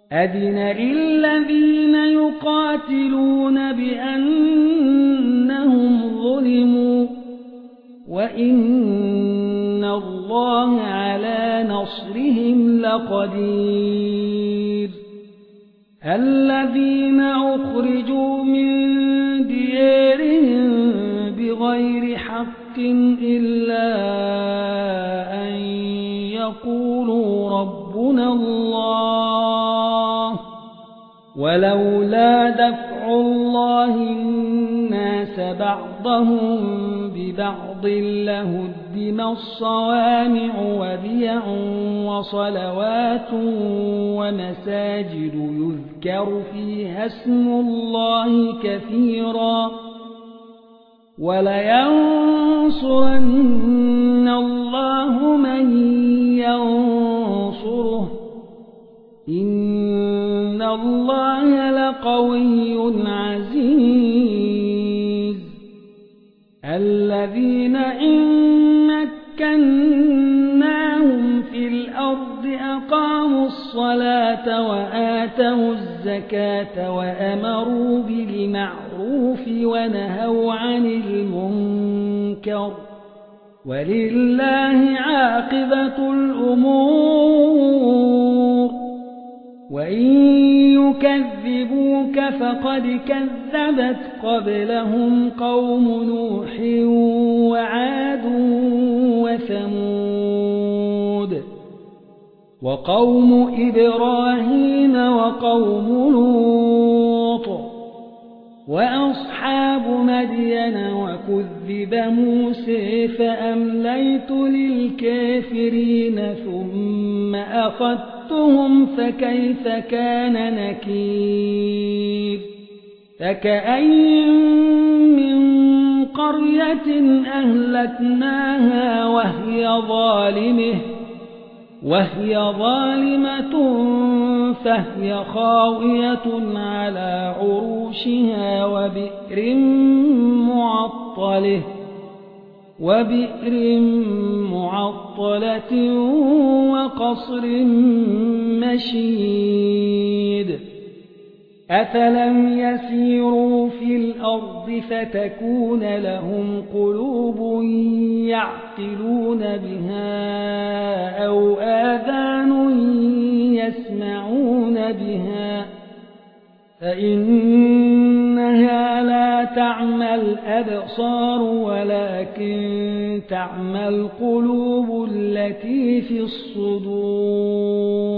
أذن للذين يقاتلون بأنهم ظلموا وإن الله على نصرهم لقدير الذين أخرجوا من ديارهم بغير حق إلا أن يقولوا ربنا الله ولولا دفع الله الناس بعضهم ببعض لهدم الصوامع وبيع وصلوات ومساجد يذكر فيها اسم الله كثيرا ولينصرن الله من ينصره إن الله لقوي عزيز الذين إن مكناهم في الأرض أقاموا الصلاة وآتوا الزكاة وأمروا بالمعروف ونهوا عن المنكر ولله عاقبة الأمور وإن يكذبوك فقد كذبت قبلهم قوم نوح وعاد وثمود وقوم إبراهيم وقوم لوط وأصحاب مدين وكذب موسى فأمليت للكافرين ثم أخذتهم فكيف كان نكير فكأي من قرية أهلكناها وهي ظالمة فهي خاوية على عروشها وبئر معطلة وقصر مشيد أفلم يسيروا في الأرض فتكون لهم قلوب يعقلون بها أو آذان يسمعون بها فإنها لا تعمى الأبصار ولكن تعمى القلوب التي في الصدور